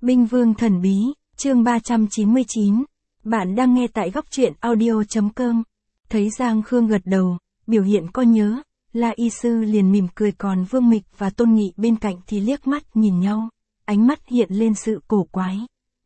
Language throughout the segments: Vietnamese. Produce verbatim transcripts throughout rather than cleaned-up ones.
Binh Vương Thần Bí, chương ba trăm chín mươi chín. Bạn đang nghe tại góc truyện audio chấm com. Thấy Giang Khương gật đầu, biểu hiện có nhớ, La Y Sư liền mỉm cười, còn Vương Mịch và Tôn Nghị bên cạnh thì liếc mắt nhìn nhau, ánh mắt hiện lên sự cổ quái.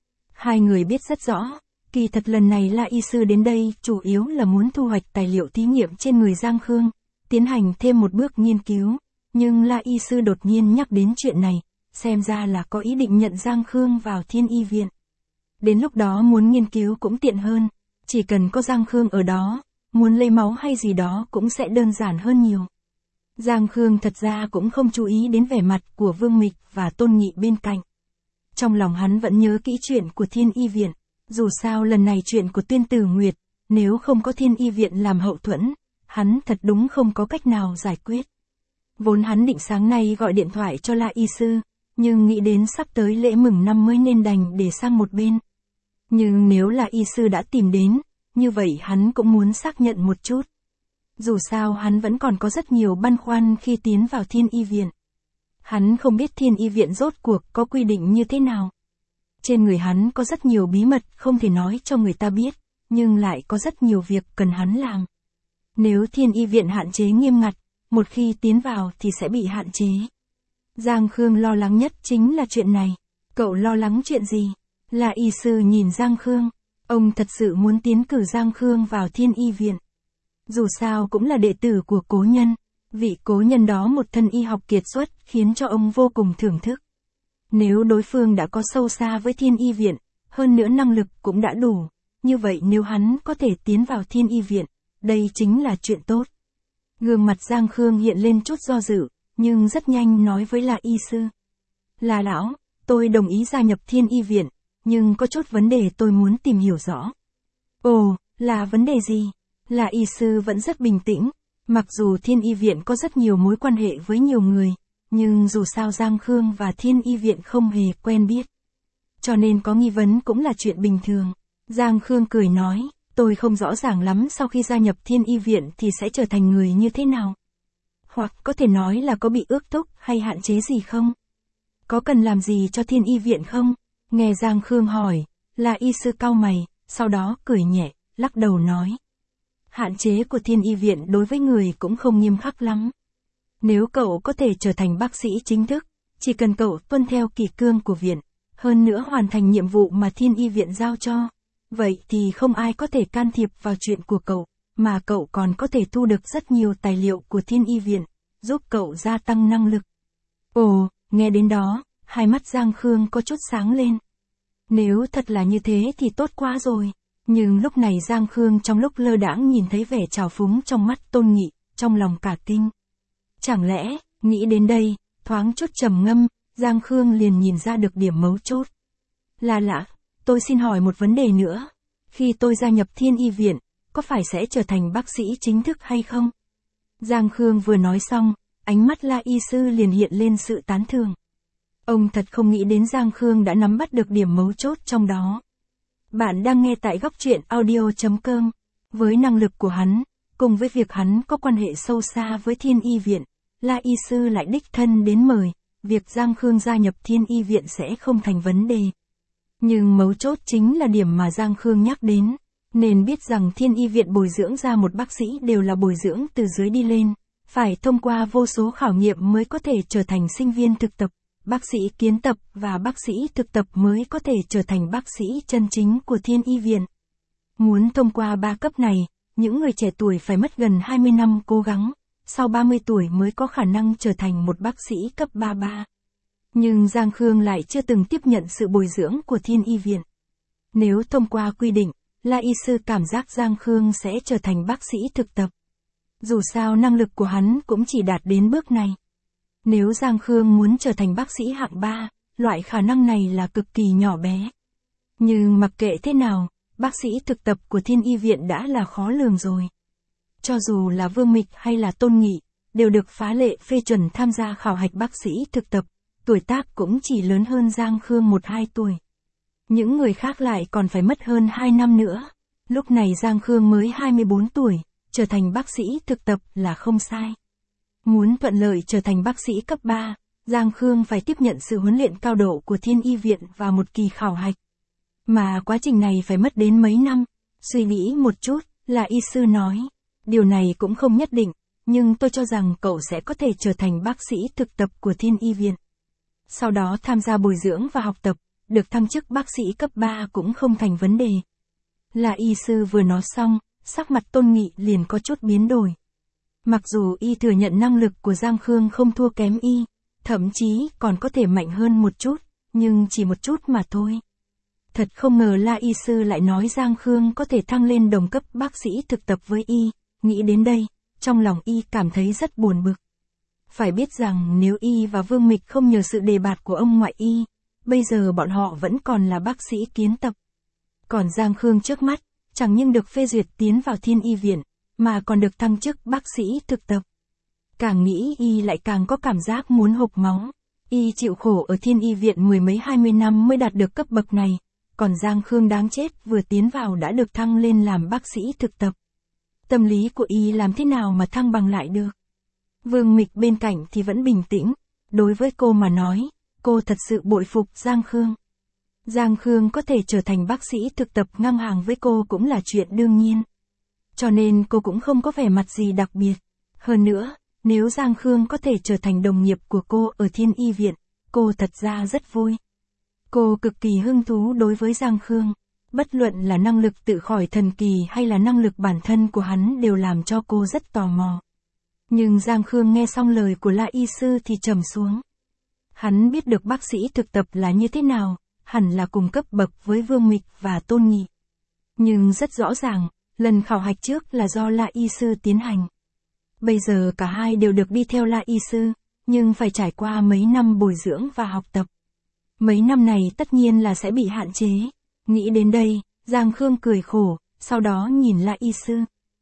Hai người biết rất rõ, kỳ thật lần này La Y Sư đến đây chủ yếu là muốn thu hoạch tài liệu thí nghiệm trên người Giang Khương, tiến hành thêm một bước nghiên cứu, nhưng La Y Sư đột nhiên nhắc đến chuyện này, xem ra là có ý định nhận Giang Khương vào Thiên Y Viện. Đến lúc đó muốn nghiên cứu cũng tiện hơn, chỉ cần có Giang Khương ở đó, muốn lấy máu hay gì đó cũng sẽ đơn giản hơn nhiều. Giang Khương thật ra cũng không chú ý đến vẻ mặt của Vương Mịch và Tôn Nghị bên cạnh. Trong lòng hắn vẫn nhớ kỹ chuyện của Thiên Y Viện, dù sao lần này chuyện của Tuyên Tử Nguyệt, nếu không có Thiên Y Viện làm hậu thuẫn, hắn thật đúng không có cách nào giải quyết. Vốn hắn định sáng nay gọi điện thoại cho La Y Sư, nhưng nghĩ đến sắp tới lễ mừng năm mới nên đành để sang một bên. Nhưng nếu là Y Sư đã tìm đến, như vậy hắn cũng muốn xác nhận một chút. Dù sao hắn vẫn còn có rất nhiều băn khoăn khi tiến vào Thiên Y Viện. Hắn không biết Thiên Y Viện rốt cuộc có quy định như thế nào. Trên người hắn có rất nhiều bí mật không thể nói cho người ta biết, nhưng lại có rất nhiều việc cần hắn làm. Nếu Thiên Y Viện hạn chế nghiêm ngặt, một khi tiến vào thì sẽ bị hạn chế. Giang Khương lo lắng nhất chính là chuyện này. Cậu lo lắng chuyện gì? La Y Sư nhìn Giang Khương. Ông thật sự muốn tiến cử Giang Khương vào Thiên Y Viện. Dù sao cũng là đệ tử của cố nhân. Vị cố nhân đó một thân y học kiệt xuất khiến cho ông vô cùng thưởng thức. Nếu đối phương đã có sâu xa với Thiên Y Viện, hơn nữa năng lực cũng đã đủ, như vậy nếu hắn có thể tiến vào Thiên Y Viện, đây chính là chuyện tốt. Gương mặt Giang Khương hiện lên chút do dự, nhưng rất nhanh nói với La Y Sư. Là lão, tôi đồng ý gia nhập Thiên Y Viện, nhưng có chút vấn đề tôi muốn tìm hiểu rõ. Ồ, là vấn đề gì? La Y Sư vẫn rất bình tĩnh, mặc dù Thiên Y Viện có rất nhiều mối quan hệ với nhiều người, nhưng dù sao Giang Khương và Thiên Y Viện không hề quen biết. Cho nên có nghi vấn cũng là chuyện bình thường. Giang Khương cười nói, tôi không rõ ràng lắm sau khi gia nhập Thiên Y Viện thì sẽ trở thành người như thế nào. Hoặc có thể nói là có bị ước thúc hay hạn chế gì không? Có cần làm gì cho Thiên Y Viện không? Nghe Giang Khương hỏi, La Y Sư cau mày, sau đó cười nhẹ, lắc đầu nói. Hạn chế của Thiên Y Viện đối với người cũng không nghiêm khắc lắm. Nếu cậu có thể trở thành bác sĩ chính thức, chỉ cần cậu tuân theo kỷ cương của viện, hơn nữa hoàn thành nhiệm vụ mà Thiên Y Viện giao cho, vậy thì không ai có thể can thiệp vào chuyện của cậu, mà cậu còn có thể thu được rất nhiều tài liệu của Thiên Y Viện, giúp cậu gia tăng năng lực. Ồ, nghe đến đó, hai mắt Giang Khương có chút sáng lên. Nếu thật là như thế thì tốt quá rồi. Nhưng lúc này Giang Khương trong lúc lơ đãng nhìn thấy vẻ trào phúng trong mắt Tôn Nghị, trong lòng cả kinh. Chẳng lẽ, nghĩ đến đây, thoáng chút trầm ngâm, Giang Khương liền nhìn ra được điểm mấu chốt. Là lạ, tôi xin hỏi một vấn đề nữa. Khi tôi gia nhập Thiên Y Viện, có phải sẽ trở thành bác sĩ chính thức hay không? Giang Khương vừa nói xong, ánh mắt La Y Sư liền hiện lên sự tán thưởng. Ông thật không nghĩ đến Giang Khương đã nắm bắt được điểm mấu chốt trong đó. Bạn đang nghe tại góc truyện audio chấm com. Với năng lực của hắn, cùng với việc hắn có quan hệ sâu xa với Thiên Y Viện, La Y Sư lại đích thân đến mời, việc Giang Khương gia nhập Thiên Y Viện sẽ không thành vấn đề. Nhưng mấu chốt chính là điểm mà Giang Khương nhắc đến, nên biết rằng Thiên Y Viện bồi dưỡng ra một bác sĩ đều là bồi dưỡng từ dưới đi lên, phải thông qua vô số khảo nghiệm mới có thể trở thành sinh viên thực tập, bác sĩ kiến tập và bác sĩ thực tập mới có thể trở thành bác sĩ chân chính của Thiên Y Viện. Muốn thông qua ba cấp này, những người trẻ tuổi phải mất gần hai mươi năm cố gắng, sau ba mươi tuổi mới có khả năng trở thành một bác sĩ cấp ba ba. Nhưng Giang Khương lại chưa từng tiếp nhận sự bồi dưỡng của Thiên Y Viện. Nếu thông qua quy định, La Y Sư cảm giác Giang Khương sẽ trở thành bác sĩ thực tập. Dù sao năng lực của hắn cũng chỉ đạt đến bước này. Nếu Giang Khương muốn trở thành bác sĩ hạng ba, loại khả năng này là cực kỳ nhỏ bé. Nhưng mặc kệ thế nào, bác sĩ thực tập của Thiên Y Viện đã là khó lường rồi. Cho dù là Vương Mịch hay là Tôn Nghị, đều được phá lệ phê chuẩn tham gia khảo hạch bác sĩ thực tập, tuổi tác cũng chỉ lớn hơn Giang Khương một hai tuổi. Những người khác lại còn phải mất hơn hai năm nữa. Lúc này Giang Khương mới hai mươi bốn tuổi, trở thành bác sĩ thực tập là không sai. Muốn thuận lợi trở thành bác sĩ cấp ba, Giang Khương phải tiếp nhận sự huấn luyện cao độ của Thiên Y Viện và một kỳ khảo hạch. Mà quá trình này phải mất đến mấy năm. Suy nghĩ một chút, là y sư nói. Điều này cũng không nhất định, nhưng tôi cho rằng cậu sẽ có thể trở thành bác sĩ thực tập của Thiên Y Viện. Sau đó tham gia bồi dưỡng và học tập, được thăng chức bác sĩ cấp ba cũng không thành vấn đề. Là y sư vừa nói xong, sắc mặt Tôn Nghị liền có chút biến đổi. Mặc dù y thừa nhận năng lực của Giang Khương không thua kém y, thậm chí còn có thể mạnh hơn một chút, nhưng chỉ một chút mà thôi. Thật không ngờ La y sư lại nói Giang Khương có thể thăng lên đồng cấp bác sĩ thực tập với y, nghĩ đến đây, trong lòng y cảm thấy rất buồn bực. Phải biết rằng nếu y và Vương Mịch không nhờ sự đề bạt của ông ngoại y, bây giờ bọn họ vẫn còn là bác sĩ kiến tập. Còn Giang Khương trước mắt, chẳng những được phê duyệt tiến vào Thiên Y Viện, mà còn được thăng chức bác sĩ thực tập. Càng nghĩ y lại càng có cảm giác muốn hộc máu. Y chịu khổ ở Thiên Y Viện mười mấy hai mươi năm mới đạt được cấp bậc này, còn Giang Khương đáng chết vừa tiến vào đã được thăng lên làm bác sĩ thực tập. Tâm lý của y làm thế nào mà thăng bằng lại được? Vương Mịch bên cạnh thì vẫn bình tĩnh, đối với cô mà nói, cô thật sự bội phục Giang Khương. Giang Khương có thể trở thành bác sĩ thực tập ngang hàng với cô cũng là chuyện đương nhiên. Cho nên cô cũng không có vẻ mặt gì đặc biệt. Hơn nữa, nếu Giang Khương có thể trở thành đồng nghiệp của cô ở Thiên Y Viện, cô thật ra rất vui. Cô cực kỳ hứng thú đối với Giang Khương. Bất luận là năng lực tự khỏi thần kỳ hay là năng lực bản thân của hắn đều làm cho cô rất tò mò. Nhưng Giang Khương nghe xong lời của La y sư thì trầm xuống. Hắn biết được bác sĩ thực tập là như thế nào, hẳn là cùng cấp bậc với Vương Mịch và Tôn Nghị. Nhưng rất rõ ràng, lần khảo hạch trước là do La y sư tiến hành. Bây giờ cả hai đều được đi theo La y sư, nhưng phải trải qua mấy năm bồi dưỡng và học tập. Mấy năm này tất nhiên là sẽ bị hạn chế. Nghĩ đến đây, Giang Khương cười khổ, sau đó nhìn La y sư.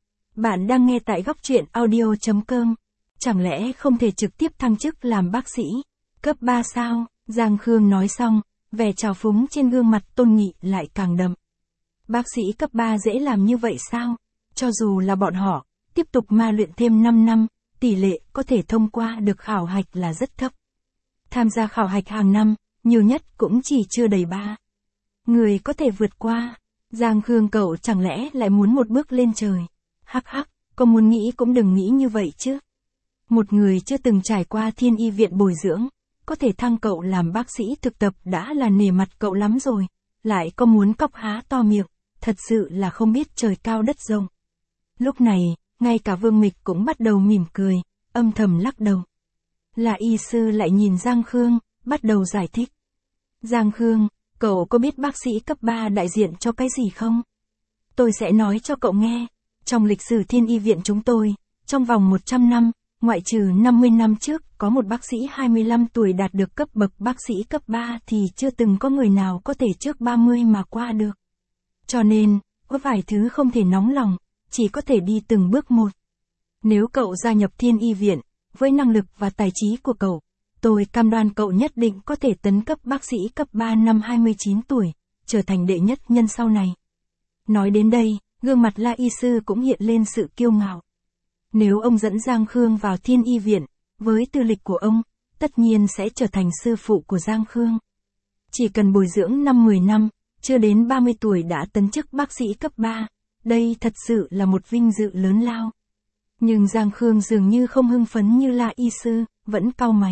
Bạn đang nghe tại góc truyện audio chấm com. Chẳng lẽ không thể trực tiếp thăng chức làm bác sĩ cấp ba sao? Giang Khương nói xong, vẻ trào phúng trên gương mặt Tôn Nghị lại càng đậm. Bác sĩ cấp ba dễ làm như vậy sao? Cho dù là bọn họ, tiếp tục ma luyện thêm năm năm, tỷ lệ có thể thông qua được khảo hạch là rất thấp. Tham gia khảo hạch hàng năm, nhiều nhất cũng chỉ chưa đầy ba người có thể vượt qua. Giang Khương cậu chẳng lẽ lại muốn một bước lên trời? Hắc hắc, có muốn nghĩ cũng đừng nghĩ như vậy chứ. Một người chưa từng trải qua Thiên Y Viện bồi dưỡng, có thể thăng cậu làm bác sĩ thực tập đã là nể mặt cậu lắm rồi, lại có muốn cóc há to miệng, thật sự là không biết trời cao đất rộng. Lúc này, ngay cả Vương Mịch cũng bắt đầu mỉm cười, âm thầm lắc đầu. Là y sư lại nhìn Giang Khương, bắt đầu giải thích. Giang Khương, cậu có biết bác sĩ cấp ba đại diện cho cái gì không? Tôi sẽ nói cho cậu nghe. Trong lịch sử Thiên Y Viện chúng tôi, trong vòng một trăm năm, ngoại trừ năm mươi năm trước, có một bác sĩ hai mươi lăm tuổi đạt được cấp bậc bác sĩ cấp ba thì chưa từng có người nào có thể trước ba mươi mà qua được. Cho nên, có vài thứ không thể nóng lòng, chỉ có thể đi từng bước một. Nếu cậu gia nhập Thiên Y Viện, với năng lực và tài trí của cậu, tôi cam đoan cậu nhất định có thể tấn cấp bác sĩ cấp ba năm hai mươi chín tuổi, trở thành đệ nhất nhân sau này. Nói đến đây, gương mặt La y sư cũng hiện lên sự kiêu ngạo. Nếu ông dẫn Giang Khương vào Thiên Y Viện, với tư lịch của ông, tất nhiên sẽ trở thành sư phụ của Giang Khương. Chỉ cần bồi dưỡng năm mười năm, chưa đến ba mươi tuổi đã tấn chức bác sĩ cấp ba, đây thật sự là một vinh dự lớn lao. Nhưng Giang Khương dường như không hưng phấn như La y sư, vẫn cau mày.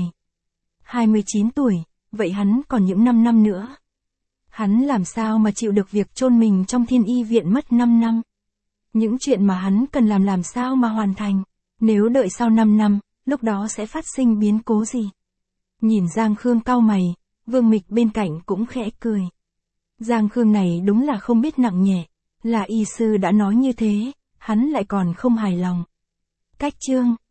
hai mươi chín tuổi, vậy hắn còn những năm năm nữa. Hắn làm sao mà chịu được việc chôn mình trong Thiên Y Viện mất năm năm. Những chuyện mà hắn cần làm làm sao mà hoàn thành. Nếu đợi sau năm năm, lúc đó sẽ phát sinh biến cố gì? Nhìn Giang Khương cau mày, Vương Mịch bên cạnh cũng khẽ cười. Giang Khương này đúng là không biết nặng nhẹ. Là y sư đã nói như thế, hắn lại còn không hài lòng. Cách chương